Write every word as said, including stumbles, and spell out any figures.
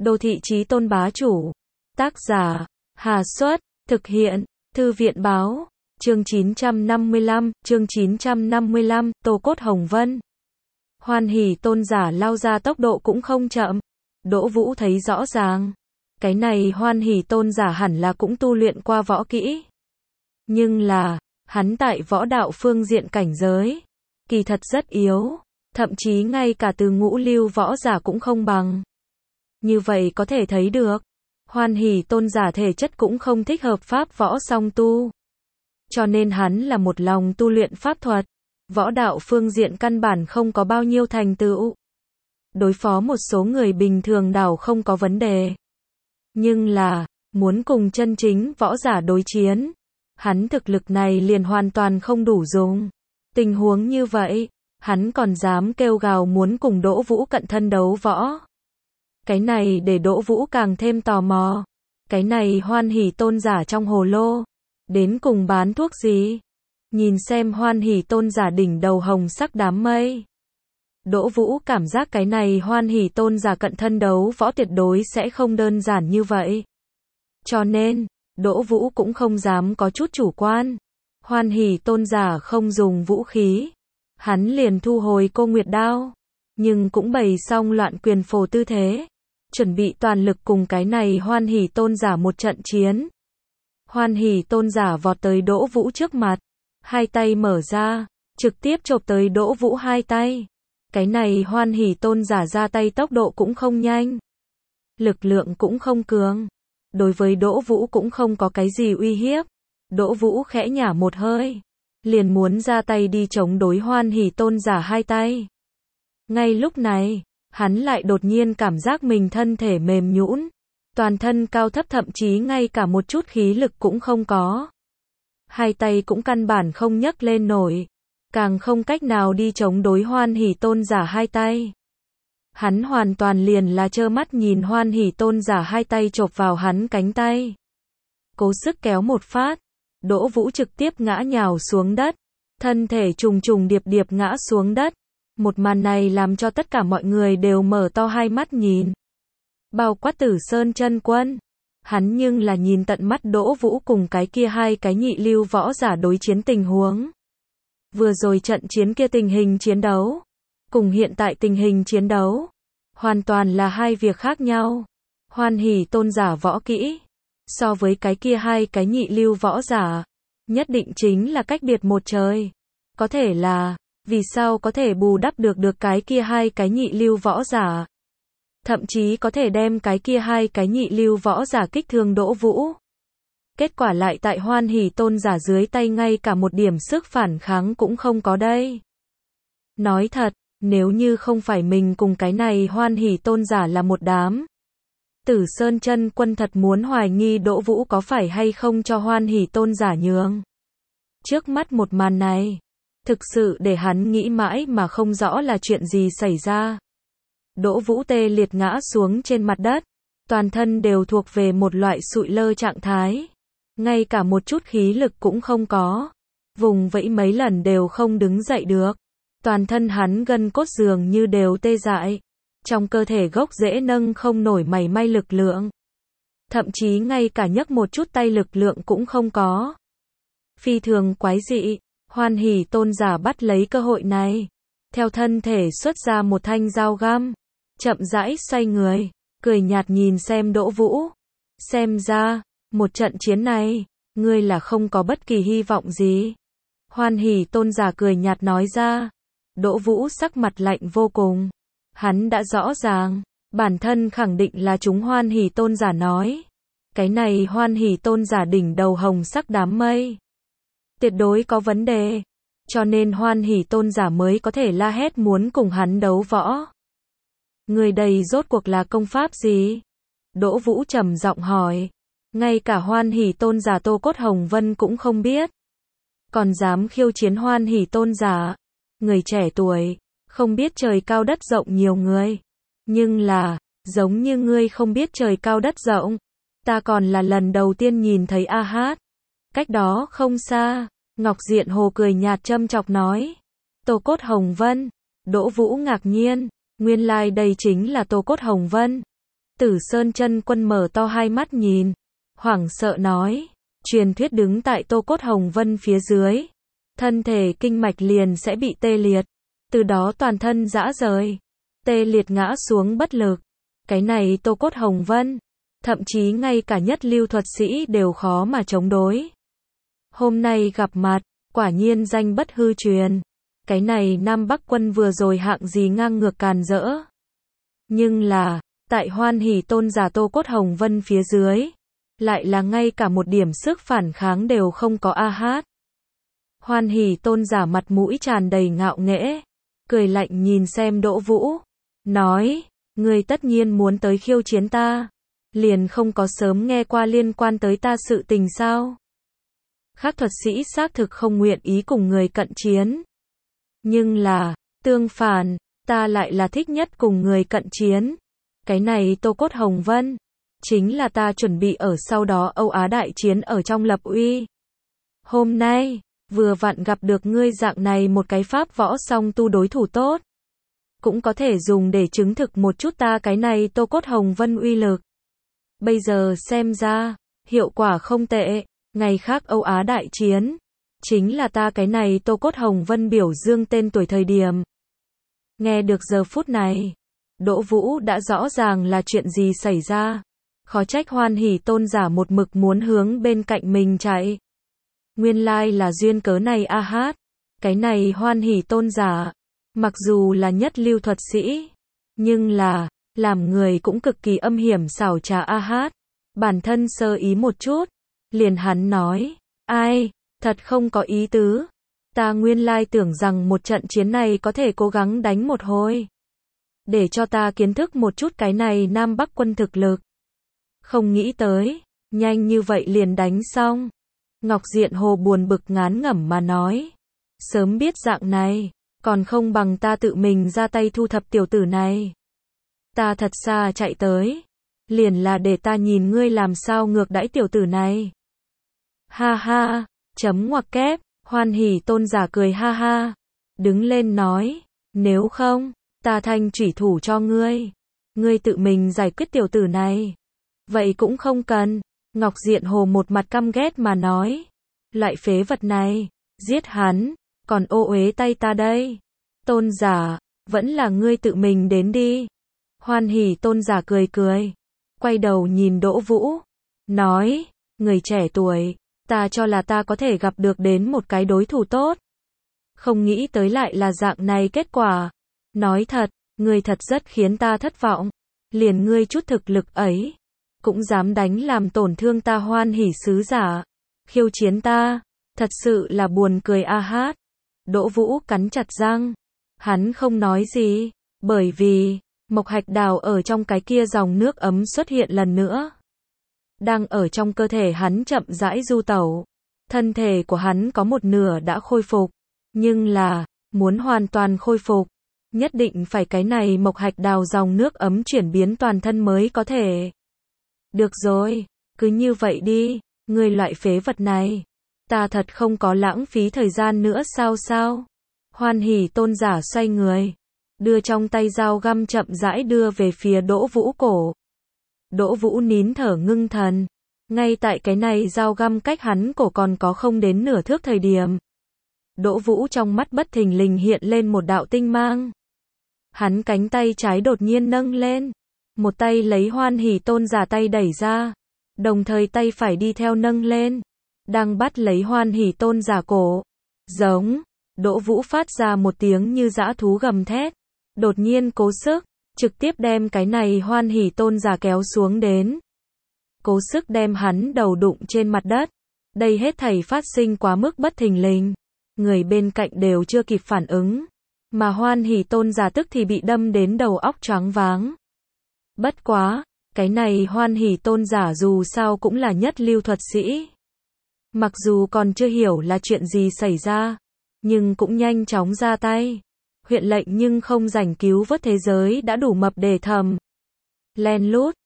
Đô thị chí tôn bá chủ. Tác giả, Hà Xuất, thực hiện, Thư viện Báo, chương chín trăm năm mươi lăm, chương chín trăm năm mươi lăm, Tô Cốt Hồng Vân. Hoan Hỷ tôn giả lao ra tốc độ cũng không chậm. Đỗ Vũ thấy rõ ràng. Cái này Hoan Hỷ tôn giả hẳn là cũng tu luyện qua võ kỹ. Nhưng là, hắn tại võ đạo phương diện cảnh giới, kỳ thật rất yếu, thậm chí ngay cả từ ngũ lưu võ giả cũng không bằng. Như vậy có thể thấy được, Hoan Hỷ tôn giả thể chất cũng không thích hợp pháp võ song tu. Cho nên hắn là một lòng tu luyện pháp thuật, võ đạo phương diện căn bản không có bao nhiêu thành tựu. Đối phó một số người bình thường đảo không có vấn đề. Nhưng là, muốn cùng chân chính võ giả đối chiến, hắn thực lực này liền hoàn toàn không đủ dùng. Tình huống như vậy, hắn còn dám kêu gào muốn cùng Đỗ Vũ cận thân đấu võ. Cái này để Đỗ Vũ càng thêm tò mò. Cái này Hoan Hỷ tôn giả trong hồ lô, đến cùng bán thuốc gì? Nhìn xem Hoan Hỷ tôn giả đỉnh đầu hồng sắc đám mây. Đỗ Vũ cảm giác cái này Hoan Hỷ tôn giả cận thân đấu võ tuyệt đối sẽ không đơn giản như vậy. Cho nên, Đỗ Vũ cũng không dám có chút chủ quan. Hoan Hỷ tôn giả không dùng vũ khí, hắn liền thu hồi Cô Nguyệt đao, nhưng cũng bày xong loạn quyền phổ tư thế, chuẩn bị toàn lực cùng cái này Hoan Hỷ tôn giả một trận chiến. Hoan Hỷ tôn giả vọt tới Đỗ Vũ trước mặt, hai tay mở ra, trực tiếp chộp tới Đỗ Vũ hai tay. Cái này Hoan Hỷ tôn giả ra tay tốc độ cũng không nhanh, lực lượng cũng không cường, đối với Đỗ Vũ cũng không có cái gì uy hiếp. Đỗ Vũ khẽ nhả một hơi, liền muốn ra tay đi chống đối Hoan Hỷ tôn giả hai tay. Ngay lúc này, hắn lại đột nhiên cảm giác mình thân thể mềm nhũn, toàn thân cao thấp thậm chí ngay cả một chút khí lực cũng không có. Hai tay cũng căn bản không nhấc lên nổi, càng không cách nào đi chống đối Hoan Hỷ tôn giả hai tay. Hắn hoàn toàn liền là trơ mắt nhìn Hoan Hỷ tôn giả hai tay chộp vào hắn cánh tay. Cố sức kéo một phát, Đỗ Vũ trực tiếp ngã nhào xuống đất, thân thể trùng trùng điệp điệp ngã xuống đất. Một màn này làm cho tất cả mọi người đều mở to hai mắt nhìn. Bao quát Tử Sơn chân quân, hắn nhưng là nhìn tận mắt Đỗ Vũ cùng cái kia hai cái nhị lưu võ giả đối chiến tình huống. Vừa rồi trận chiến kia tình hình chiến đấu, cùng hiện tại tình hình chiến đấu, hoàn toàn là hai việc khác nhau. Hoan Hỷ tôn giả võ kỹ, so với cái kia hai cái nhị lưu võ giả, nhất định chính là cách biệt một trời. Có thể là, vì sao có thể bù đắp được được cái kia hai cái nhị lưu võ giả. Thậm chí có thể đem cái kia hai cái nhị lưu võ giả kích thương Đỗ Vũ. Kết quả lại tại Hoan Hỷ tôn giả dưới tay ngay cả một điểm sức phản kháng cũng không có đây. Nói thật, nếu như không phải mình cùng cái này Hoan Hỷ tôn giả là một đám, Tử Sơn chân quân thật muốn hoài nghi Đỗ Vũ có phải hay không cho Hoan Hỷ tôn giả nhường. Trước mắt một màn này, thực sự để hắn nghĩ mãi mà không rõ là chuyện gì xảy ra. Đỗ Vũ tê liệt ngã xuống trên mặt đất, toàn thân đều thuộc về một loại sụi lơ trạng thái, ngay cả một chút khí lực cũng không có, vùng vẫy mấy lần đều không đứng dậy được, toàn thân hắn gân cốt dường như đều tê dại, trong cơ thể gốc rễ nâng không nổi mảy may lực lượng, thậm chí ngay cả nhấc một chút tay lực lượng cũng không có. Phi thường quái dị, Hoan Hỷ tôn giả bắt lấy cơ hội này, theo thân thể xuất ra một thanh dao găm, chậm rãi xoay người, cười nhạt nhìn xem Đỗ Vũ. Xem ra, một trận chiến này, ngươi là không có bất kỳ hy vọng gì. Hoan Hỷ tôn giả cười nhạt nói ra. Đỗ Vũ sắc mặt lạnh vô cùng. Hắn đã rõ ràng, bản thân khẳng định là chúng Hoan Hỷ tôn giả nói. Cái này Hoan Hỷ tôn giả đỉnh đầu hồng sắc đám mây, tuyệt đối có vấn đề. Cho nên Hoan Hỷ tôn giả mới có thể la hét muốn cùng hắn đấu võ. Người đây rốt cuộc là công pháp gì? Đỗ Vũ trầm giọng hỏi. Ngay cả Hoan Hỷ tôn giả Tô Cốt Hồng Vân cũng không biết, còn dám khiêu chiến Hoan Hỷ tôn giả. Người trẻ tuổi, không biết trời cao đất rộng nhiều người. Nhưng là, giống như ngươi không biết trời cao đất rộng, ta còn là lần đầu tiên nhìn thấy a hát. Cách đó không xa, Ngọc Diện Hồ cười nhạt châm chọc nói. Tô Cốt Hồng Vân. Đỗ Vũ ngạc nhiên, nguyên lai like đây chính là Tô Cốt Hồng Vân. Tử Sơn chân quân mở to hai mắt nhìn, hoảng sợ nói, truyền thuyết đứng tại Tô Cốt Hồng Vân phía dưới, thân thể kinh mạch liền sẽ bị tê liệt, từ đó toàn thân rã rời, tê liệt ngã xuống bất lực. Cái này Tô Cốt Hồng Vân, thậm chí ngay cả nhất lưu thuật sĩ đều khó mà chống đối. Hôm nay gặp mặt, quả nhiên danh bất hư truyền. Cái này Nam Bắc quân vừa rồi hạng gì ngang ngược càn rỡ. Nhưng là, tại Hoan Hỷ tôn giả Tô Cốt Hồng Vân phía dưới, lại là ngay cả một điểm sức phản kháng đều không có a hát. Hoan Hỷ tôn giả mặt mũi tràn đầy ngạo nghễ, cười lạnh nhìn xem Đỗ Vũ, nói, ngươi tất nhiên muốn tới khiêu chiến ta, liền không có sớm nghe qua liên quan tới ta sự tình sao? Khác thuật sĩ xác thực không nguyện ý cùng người cận chiến. Nhưng là, tương phản, ta lại là thích nhất cùng người cận chiến. Cái này Tô Cốt Hồng Vân, chính là ta chuẩn bị ở sau đó Âu Á đại chiến ở trong lập uy. Hôm nay, vừa vặn gặp được ngươi dạng này một cái pháp võ song tu đối thủ tốt. Cũng có thể dùng để chứng thực một chút ta cái này Tô Cốt Hồng Vân uy lực. Bây giờ xem ra, hiệu quả không tệ, ngày khác Âu Á đại chiến, chính là ta cái này Tô Cốt Hồng Vân biểu dương tên tuổi thời điểm. Nghe được giờ phút này, Đỗ Vũ đã rõ ràng là chuyện gì xảy ra. Khó trách Hoan Hỷ tôn giả một mực muốn hướng bên cạnh mình chạy. Nguyên lai là duyên cớ này a hát. Cái này Hoan Hỷ tôn giả, mặc dù là nhất lưu thuật sĩ, nhưng là, làm người cũng cực kỳ âm hiểm xảo trá a hát. Bản thân sơ ý một chút, liền hắn nói, ai, thật không có ý tứ. Ta nguyên lai tưởng rằng một trận chiến này có thể cố gắng đánh một hồi. Để cho ta kiến thức một chút cái này Nam Bắc quân thực lực. Không nghĩ tới, nhanh như vậy liền đánh xong. Ngọc Diện Hồ buồn bực ngán ngẩm mà nói. Sớm biết dạng này, còn không bằng ta tự mình ra tay thu thập tiểu tử này. Ta thật xa chạy tới, liền là để ta nhìn ngươi làm sao ngược đãi tiểu tử này. Ha ha, chấm ngoặc kép, Hoan Hỷ tôn giả cười ha ha. Đứng lên nói, nếu không, ta thanh chủy thủ cho ngươi. Ngươi tự mình giải quyết tiểu tử này. Vậy cũng không cần. Ngọc Diện Hồ một mặt căm ghét mà nói. Loại phế vật này, giết hắn, còn ô uế tay ta đây. Tôn giả, vẫn là ngươi tự mình đến đi. Hoan Hỷ tôn giả cười cười, quay đầu nhìn Đỗ Vũ, nói, người trẻ tuổi, ta cho là ta có thể gặp được đến một cái đối thủ tốt. Không nghĩ tới lại là dạng này kết quả. Nói thật, ngươi thật rất khiến ta thất vọng. Liền ngươi chút thực lực ấy, cũng dám đánh làm tổn thương ta Hoan Hỷ sứ giả. Khiêu chiến ta, thật sự là buồn cười a hát. Đỗ Vũ cắn chặt răng. Hắn không nói gì, bởi vì, Mộc Hạch Đào ở trong cái kia dòng nước ấm xuất hiện lần nữa. Đang ở trong cơ thể hắn chậm rãi du tẩu. Thân thể của hắn có một nửa đã khôi phục. Nhưng là, muốn hoàn toàn khôi phục, nhất định phải cái này Mộc Hạch Đào dòng nước ấm chuyển biến toàn thân mới có thể. Được rồi, cứ như vậy đi, người loại phế vật này. Ta thật không có lãng phí thời gian nữa sao sao? Hoan Hỷ tôn giả xoay người, đưa trong tay dao găm chậm rãi đưa về phía Đỗ Vũ cổ. Đỗ Vũ nín thở ngưng thần. Ngay tại cái này dao găm cách hắn cổ còn có không đến nửa thước thời điểm. Đỗ Vũ trong mắt bất thình lình hiện lên một đạo tinh mang. Hắn cánh tay trái đột nhiên nâng lên. Một tay lấy Hoan Hỷ tôn giả tay đẩy ra. Đồng thời tay phải đi theo nâng lên. Đang bắt lấy Hoan Hỷ tôn giả cổ. Giống. Đỗ Vũ phát ra một tiếng như dã thú gầm thét. Đột nhiên cố sức, trực tiếp đem cái này Hoan Hỷ tôn giả kéo xuống đến. Cố sức đem hắn đầu đụng trên mặt đất. Đây hết thảy phát sinh quá mức bất thình lình. Người bên cạnh đều chưa kịp phản ứng. Mà Hoan Hỷ tôn giả tức thì bị đâm đến đầu óc choáng váng. Bất quá, cái này Hoan Hỷ tôn giả dù sao cũng là nhất lưu thuật sĩ. Mặc dù còn chưa hiểu là chuyện gì xảy ra, nhưng cũng nhanh chóng ra tay. Huyện lệnh nhưng không rảnh cứu vớt thế giới đã đủ mập để thầm. Len lút,